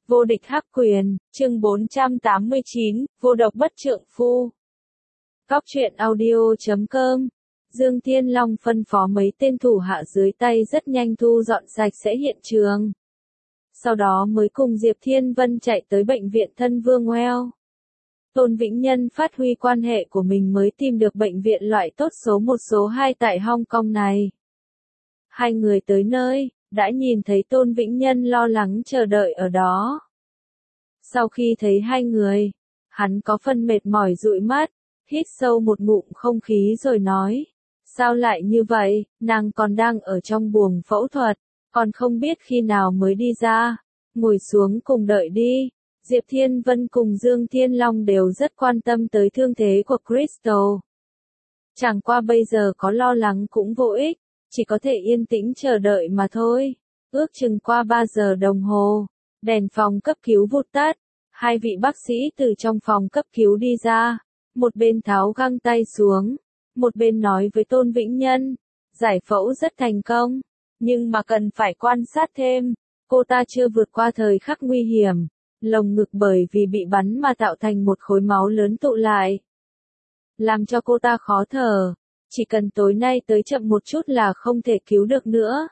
Vô địch hắc quyền, chương 489, vô độc bất trượng phu. Cóc truyện audio.com. Dương Thiên Long phân phó mấy tên thủ hạ dưới tay rất nhanh thu dọn sạch sẽ hiện trường. Sau đó mới cùng Diệp Thiên Vân chạy tới bệnh viện Thân Vương Well. Tôn Vĩnh Nhân phát huy quan hệ của mình mới tìm được bệnh viện loại tốt số 1 số 2 tại Hong Kong này. Hai người tới nơi, đã nhìn thấy Tôn Vĩnh Nhân lo lắng chờ đợi ở đó. Sau khi thấy hai người, hắn có phần mệt mỏi dụi mắt, hít sâu một ngụm không khí rồi nói, sao lại như vậy, nàng còn đang ở trong buồng phẫu thuật, còn không biết khi nào mới đi ra, ngồi xuống cùng đợi đi. Diệp Thiên Vân cùng Dương Thiên Long đều rất quan tâm tới thương thế của Crystal. Chẳng qua bây giờ có lo lắng cũng vô ích, chỉ có thể yên tĩnh chờ đợi mà thôi. Ước chừng qua 3 giờ đồng hồ, đèn phòng cấp cứu vụt tắt, hai vị bác sĩ từ trong phòng cấp cứu đi ra, một bên tháo găng tay xuống, một bên nói với Tôn Vĩnh Nhân, giải phẫu rất thành công, nhưng mà cần phải quan sát thêm, cô ta chưa vượt qua thời khắc nguy hiểm, lồng ngực bởi vì bị bắn mà tạo thành một khối máu lớn tụ lại, làm cho cô ta khó thở, chỉ cần tối nay tới chậm một chút là không thể cứu được nữa.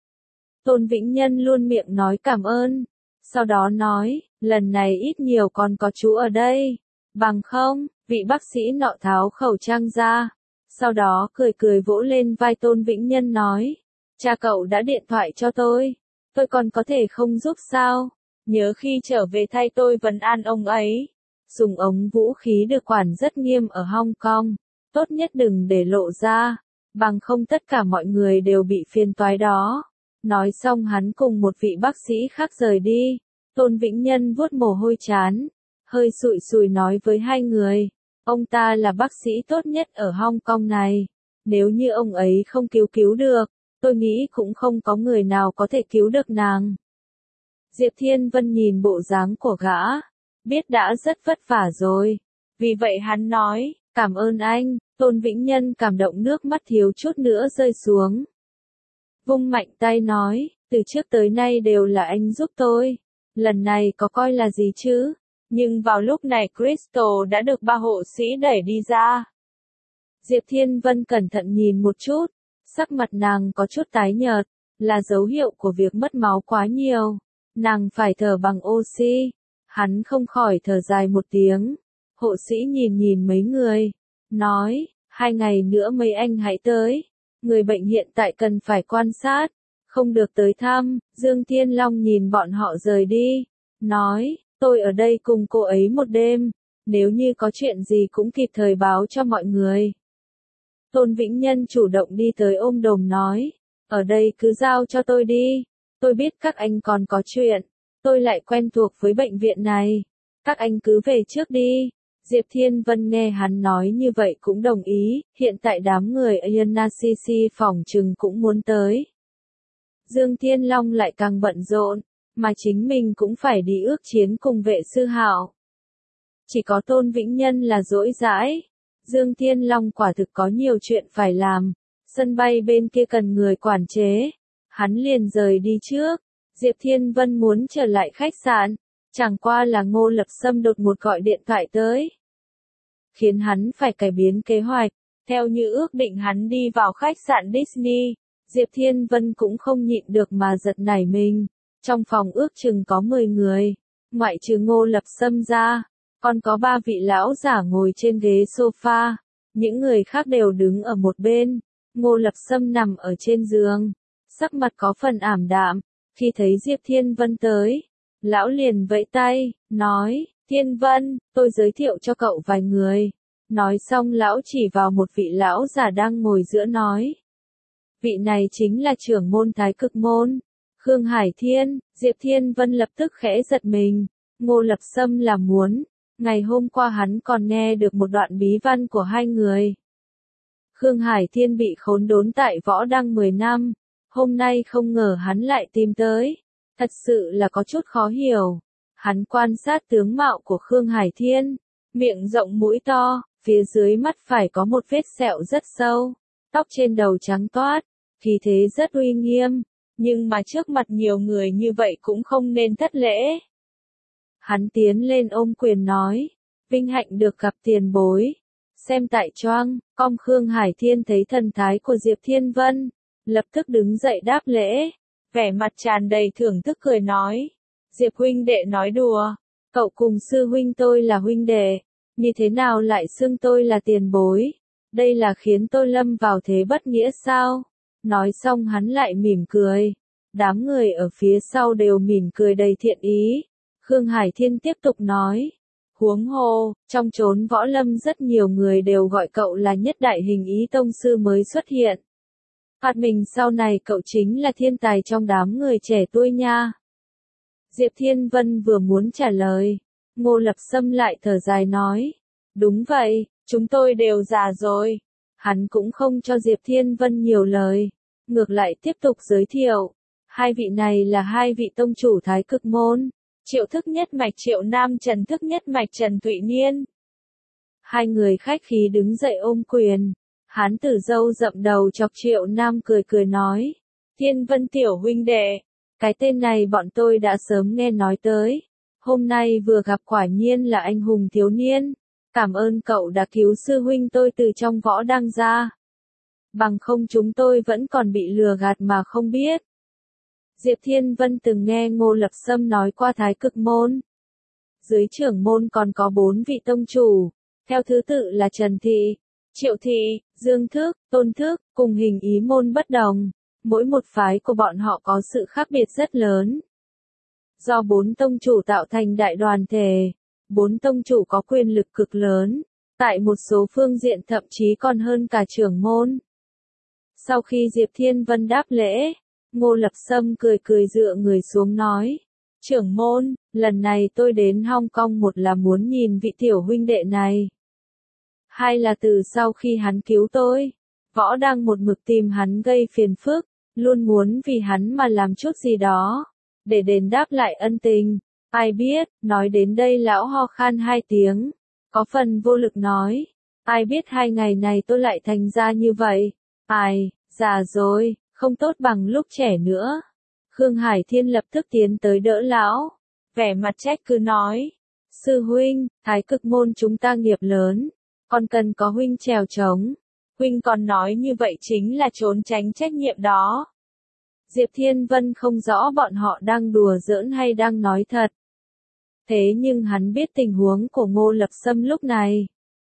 Tôn Vĩnh Nhân luôn miệng nói cảm ơn, sau đó nói, lần này ít nhiều còn có chú ở đây, bằng không, vị bác sĩ nọ tháo khẩu trang ra, sau đó cười cười vỗ lên vai Tôn Vĩnh Nhân nói, cha cậu đã điện thoại cho tôi còn có thể không giúp sao, nhớ khi trở về thay tôi vấn an ông ấy. Dùng ống vũ khí được quản rất nghiêm ở Hong Kong, tốt nhất đừng để lộ ra, bằng không tất cả mọi người đều bị phiền toái đó. Nói xong hắn cùng một vị bác sĩ khác rời đi, Tôn Vĩnh Nhân vuốt mồ hôi trán, hơi sụi sùi nói với hai người, ông ta là bác sĩ tốt nhất ở Hong Kong này, nếu như ông ấy không cứu được, tôi nghĩ cũng không có người nào có thể cứu được nàng. Diệp Thiên Vân nhìn bộ dáng của gã, biết đã rất vất vả rồi, vì vậy hắn nói, cảm ơn anh. Tôn Vĩnh Nhân cảm động nước mắt thiếu chút nữa rơi xuống. Vung mạnh tay nói, từ trước tới nay đều là anh giúp tôi, lần này có coi là gì chứ, nhưng vào lúc này Crystal đã được ba hộ sĩ đẩy đi ra. Diệp Thiên Vân cẩn thận nhìn một chút, sắc mặt nàng có chút tái nhợt, là dấu hiệu của việc mất máu quá nhiều, nàng phải thở bằng oxy. Hắn không khỏi thở dài một tiếng, hộ sĩ nhìn mấy người, nói, 2 ngày nữa mấy anh hãy tới, người bệnh hiện tại cần phải quan sát, không được tới thăm. Dương Thiên Long nhìn bọn họ rời đi, nói, tôi ở đây cùng cô ấy một đêm, nếu như có chuyện gì cũng kịp thời báo cho mọi người. Tôn Vĩnh Nhân chủ động đi tới ôm đồm nói, ở đây cứ giao cho tôi đi, tôi biết các anh còn có chuyện, tôi lại quen thuộc với bệnh viện này, các anh cứ về trước đi. Diệp Thiên Vân nghe hắn nói như vậy cũng đồng ý, hiện tại đám người INACC phỏng chừng cũng muốn tới. Dương Thiên Long lại càng bận rộn, mà chính mình cũng phải đi ước chiến cùng vệ sư Hạo. Chỉ có Tôn Vĩnh Nhân là rỗi rãi, Dương Thiên Long quả thực có nhiều chuyện phải làm, sân bay bên kia cần người quản chế, hắn liền rời đi trước. Diệp Thiên Vân muốn trở lại khách sạn, chẳng qua là Ngô Lập Sâm đột ngột gọi điện thoại tới, khiến hắn phải cải biến kế hoạch. Theo như ước định hắn đi vào khách sạn Disney, Diệp Thiên Vân cũng không nhịn được mà giật nảy mình. Trong phòng ước chừng có 10 người, ngoại trừ Ngô Lập Sâm ra, còn có 3 vị lão giả ngồi trên ghế sofa, những người khác đều đứng ở một bên. Ngô Lập Sâm nằm ở trên giường, sắc mặt có phần ảm đạm. Khi thấy Diệp Thiên Vân tới, lão liền vẫy tay, nói, Thiên Vân, tôi giới thiệu cho cậu vài người. Nói xong lão chỉ vào một vị lão già đang ngồi giữa nói, vị này chính là trưởng môn Thái Cực môn, Khương Hải Thiên. Diệp Thiên Vân lập tức khẽ giật mình, Ngô Lập Sâm là muốn, ngày hôm qua hắn còn nghe được một đoạn bí văn của hai người. Khương Hải Thiên bị khốn đốn tại Võ Đăng 10 năm. Hôm nay không ngờ hắn lại tìm tới, thật sự là có chút khó hiểu. Hắn quan sát tướng mạo của Khương Hải Thiên, miệng rộng mũi to, phía dưới mắt phải có một vết sẹo rất sâu, tóc trên đầu trắng toát, khí thế rất uy nghiêm, nhưng mà trước mặt nhiều người như vậy cũng không nên thất lễ. Hắn tiến lên ôm quyền nói, vinh hạnh được gặp tiền bối. Xem tại choang, com Khương Hải Thiên thấy thần thái của Diệp Thiên Vân, lập tức đứng dậy đáp lễ, vẻ mặt tràn đầy thưởng thức cười nói, Diệp huynh đệ nói đùa, cậu cùng sư huynh tôi là huynh đệ, như thế nào lại xưng tôi là tiền bối, đây là khiến tôi lâm vào thế bất nghĩa sao? Nói xong hắn lại mỉm cười, đám người ở phía sau đều mỉm cười đầy thiện ý. Khương Hải Thiên tiếp tục nói, huống hồ, trong chốn võ lâm rất nhiều người đều gọi cậu là nhất đại hình ý tông sư mới xuất hiện. Phạt mình sau này cậu chính là thiên tài trong đám người trẻ tuổi nha. Diệp Thiên Vân vừa muốn trả lời, Ngô Lập Sâm lại thở dài nói, đúng vậy, chúng tôi đều già rồi. Hắn cũng không cho Diệp Thiên Vân nhiều lời, ngược lại tiếp tục giới thiệu, hai vị này là hai vị tông chủ Thái Cực Môn. Triệu Thức Nhất Mạch Triệu Nam, Trần Thức Nhất Mạch Trần Thụy Niên. Hai người khách khí đứng dậy ôm quyền. Hán tử râu rậm đầu chọc Triệu Nam cười cười nói, Thiên Vân tiểu huynh đệ, cái tên này bọn tôi đã sớm nghe nói tới. Hôm nay vừa gặp quả nhiên là anh hùng thiếu niên. Cảm ơn cậu đã cứu sư huynh tôi từ trong võ đang ra. Bằng không chúng tôi vẫn còn bị lừa gạt mà không biết. Diệp Thiên Vân từng nghe Ngô Lập Sâm nói qua Thái Cực Môn. Dưới trưởng môn còn có 4 vị tông chủ, theo thứ tự là Trần Thị, Triệu Thị, Dương Thức, Tôn Thức, cùng hình ý môn bất đồng. Mỗi một phái của bọn họ có sự khác biệt rất lớn. Do 4 tông chủ tạo thành đại đoàn thể, 4 tông chủ có quyền lực cực lớn, tại một số phương diện thậm chí còn hơn cả trưởng môn. Sau khi Diệp Thiên Vân đáp lễ, Ngô Lập Sâm cười cười dựa người xuống nói, trưởng môn, lần này tôi đến Hong Kong một là muốn nhìn vị tiểu huynh đệ này. Hai là từ sau khi hắn cứu tôi, võ đang một mực tìm hắn gây phiền phức, luôn muốn vì hắn mà làm chút gì đó, để đền đáp lại ân tình. Ai biết, nói đến đây lão ho khan 2 tiếng, có phần vô lực nói, ai biết 2 ngày này tôi lại thành ra như vậy, ai, già rồi. Không tốt bằng lúc trẻ nữa. Khương Hải Thiên lập tức tiến tới đỡ lão, vẻ mặt trách cứ nói, sư huynh, Thái Cực Môn chúng ta nghiệp lớn, còn cần có huynh trèo trống. Huynh còn nói như vậy chính là trốn tránh trách nhiệm đó. Diệp Thiên Vân không rõ bọn họ đang đùa giỡn hay đang nói thật. Thế nhưng hắn biết tình huống của Ngô Lập Sâm lúc này.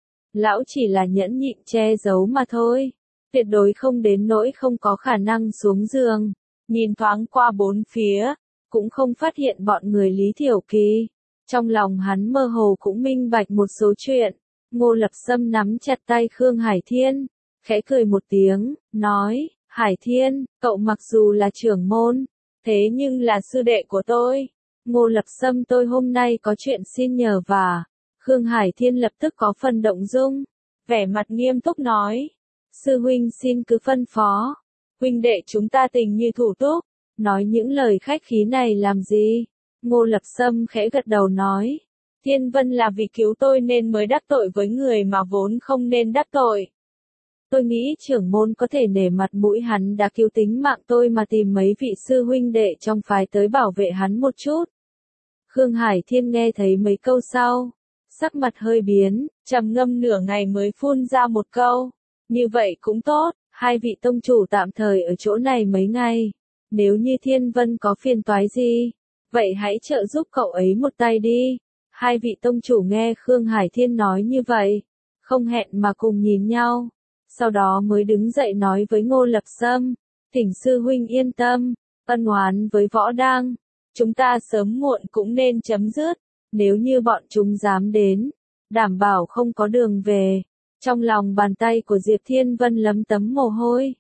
Lão chỉ là nhẫn nhịn che giấu mà thôi. Tuyệt đối không đến nỗi không có khả năng xuống giường, nhìn thoáng qua 4 phía, cũng không phát hiện bọn người Lý Thiểu Kỳ. Trong lòng hắn mơ hồ cũng minh bạch một số chuyện. Ngô Lập Sâm nắm chặt tay Khương Hải Thiên, khẽ cười một tiếng, nói, Hải Thiên, cậu mặc dù là trưởng môn, thế nhưng là sư đệ của tôi. Ngô Lập Sâm tôi hôm nay có chuyện xin nhờ vả. Khương Hải Thiên lập tức có phần động dung, vẻ mặt nghiêm túc nói. Sư huynh xin cứ phân phó, huynh đệ chúng ta tình như thủ túc, nói những lời khách khí này làm gì? Ngô Lập Sâm khẽ gật đầu nói, Thiên Vân là vì cứu tôi nên mới đắc tội với người mà vốn không nên đắc tội. Tôi nghĩ trưởng môn có thể nể mặt mũi hắn đã cứu tính mạng tôi mà tìm mấy vị sư huynh đệ trong phái tới bảo vệ hắn một chút. Khương Hải Thiên nghe thấy mấy câu sau, sắc mặt hơi biến, trầm ngâm nửa ngày mới phun ra một câu. Như vậy cũng tốt, hai vị tông chủ tạm thời ở chỗ này mấy ngày. Nếu như Thiên Vân có phiền toái gì, vậy hãy trợ giúp cậu ấy một tay đi. Hai vị tông chủ nghe Khương Hải Thiên nói như vậy, không hẹn mà cùng nhìn nhau. Sau đó mới đứng dậy nói với Ngô Lập Sâm, thỉnh sư huynh yên tâm, ân oán với võ đang, chúng ta sớm muộn cũng nên chấm dứt. Nếu như bọn chúng dám đến, đảm bảo không có đường về. Trong lòng bàn tay của Diệp Thiên Vân lấm tấm mồ hôi.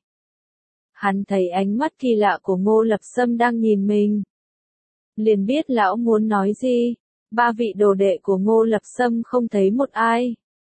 Hắn thấy ánh mắt kỳ lạ của Ngô Lập Sâm đang nhìn mình. Liền biết lão muốn nói gì. 3 vị đồ đệ của Ngô Lập Sâm không thấy một ai.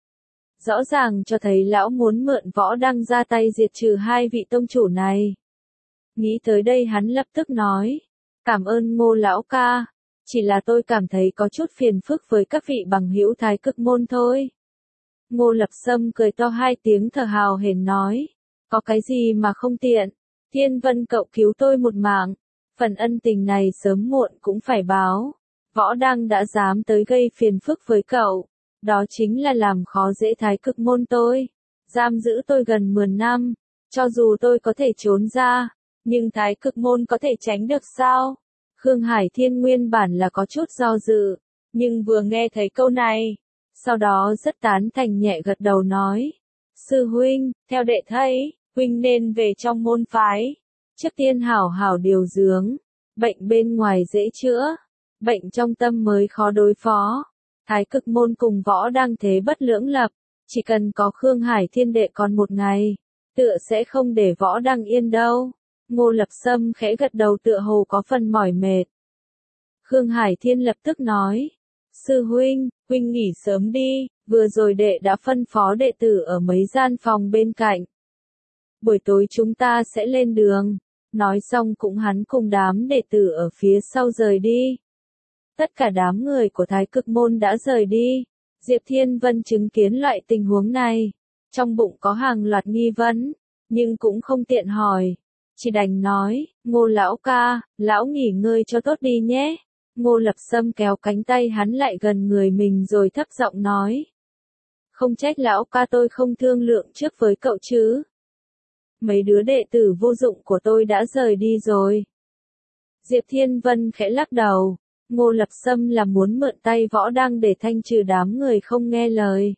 Rõ ràng cho thấy lão muốn mượn võ đăng ra tay diệt trừ 2 vị tông chủ này. Nghĩ tới đây hắn lập tức nói. Cảm ơn Ngô lão ca. Chỉ là tôi cảm thấy có chút phiền phức với các vị bằng hữu Thái Cực Môn thôi. Ngô Lập Sâm cười to 2 tiếng thở hào hển nói, có cái gì mà không tiện, Thiên Vân cậu cứu tôi một mạng, phần ân tình này sớm muộn cũng phải báo, Võ Đăng đã dám tới gây phiền phức với cậu. Đó chính là làm khó dễ Thái Cực môn tôi. Giam giữ tôi gần 10 năm. Cho dù tôi có thể trốn ra, nhưng Thái Cực môn có thể tránh được sao? Khương Hải Thiên nguyên bản là có chút do dự, nhưng vừa nghe thấy câu này, sau đó rất tán thành nhẹ gật đầu nói. Sư huynh, theo đệ thấy, huynh nên về trong môn phái. Trước tiên hảo hảo điều dưỡng. Bệnh bên ngoài dễ chữa, bệnh trong tâm mới khó đối phó. Thái Cực môn cùng Võ Đăng thế bất lưỡng lập. Chỉ cần có Khương Hải Thiên đệ còn một ngày, tựa sẽ không để Võ Đăng yên đâu. Ngô Lập Sâm khẽ gật đầu tựa hồ có phần mỏi mệt. Khương Hải Thiên lập tức nói. Sư huynh, huynh nghỉ sớm đi, vừa rồi đệ đã phân phó đệ tử ở mấy gian phòng bên cạnh. Buổi tối chúng ta sẽ lên đường. Nói xong cũng hắn cùng đám đệ tử ở phía sau rời đi. Tất cả đám người của Thái Cực môn đã rời đi. Diệp Thiên Vân chứng kiến loại tình huống này. Trong bụng có hàng loạt nghi vấn, nhưng cũng không tiện hỏi. Chỉ đành nói, Ngô lão ca, lão nghỉ ngơi cho tốt đi nhé. Ngô Lập Sâm kéo cánh tay hắn lại gần người mình rồi thấp giọng nói. Không trách lão ca tôi không thương lượng trước với cậu chứ. Mấy đứa đệ tử vô dụng của tôi đã rời đi rồi. Diệp Thiên Vân khẽ lắc đầu. Ngô Lập Sâm là muốn mượn tay Võ Đăng để thanh trừ đám người không nghe lời.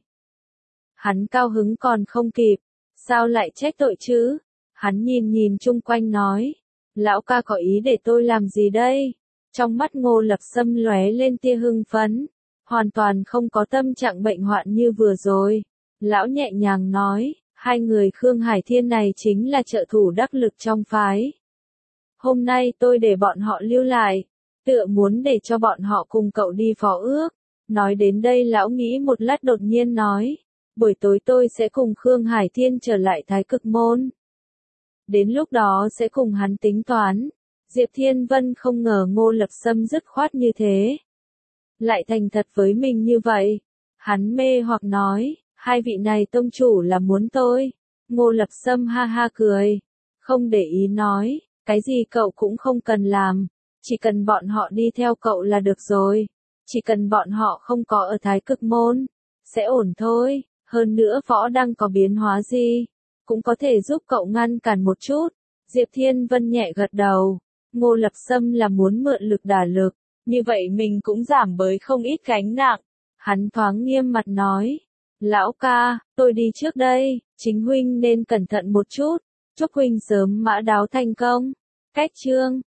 Hắn cao hứng còn không kịp. Sao lại trách tội chứ? Hắn nhìn chung quanh nói. Lão ca có ý để tôi làm gì đây? Trong mắt Ngô Lập Sâm lóe lên tia hưng phấn. Hoàn toàn không có tâm trạng bệnh hoạn như vừa rồi. Lão nhẹ nhàng nói. Hai người Khương Hải Thiên này chính là trợ thủ đắc lực trong phái. Hôm nay tôi để bọn họ lưu lại. Tựa muốn để cho bọn họ cùng cậu đi phó ước. Nói đến đây lão nghĩ một lát đột nhiên nói. Buổi tối tôi sẽ cùng Khương Hải Thiên trở lại Thái Cực môn. Đến lúc đó sẽ cùng hắn tính toán. Diệp Thiên Vân không ngờ Ngô Lập Sâm dứt khoát như thế. Lại thành thật với mình như vậy. Hắn mê hoặc nói, hai vị này tông chủ là muốn tôi. Ngô Lập Sâm ha ha cười. Không để ý nói, cái gì cậu cũng không cần làm. Chỉ cần bọn họ đi theo cậu là được rồi. Chỉ cần bọn họ không có ở Thái Cực môn. Sẽ ổn thôi. Hơn nữa Võ Đăng có biến hóa gì, cũng có thể giúp cậu ngăn cản một chút. Diệp Thiên Vân nhẹ gật đầu. Ngô Lập Sâm là muốn mượn lực đả lực. Như vậy mình cũng giảm bớt không ít gánh nặng. Hắn thoáng nghiêm mặt nói. Lão ca, tôi đi trước đây. Chính huynh nên cẩn thận một chút. Chúc huynh sớm mã đáo thành công. Cách chương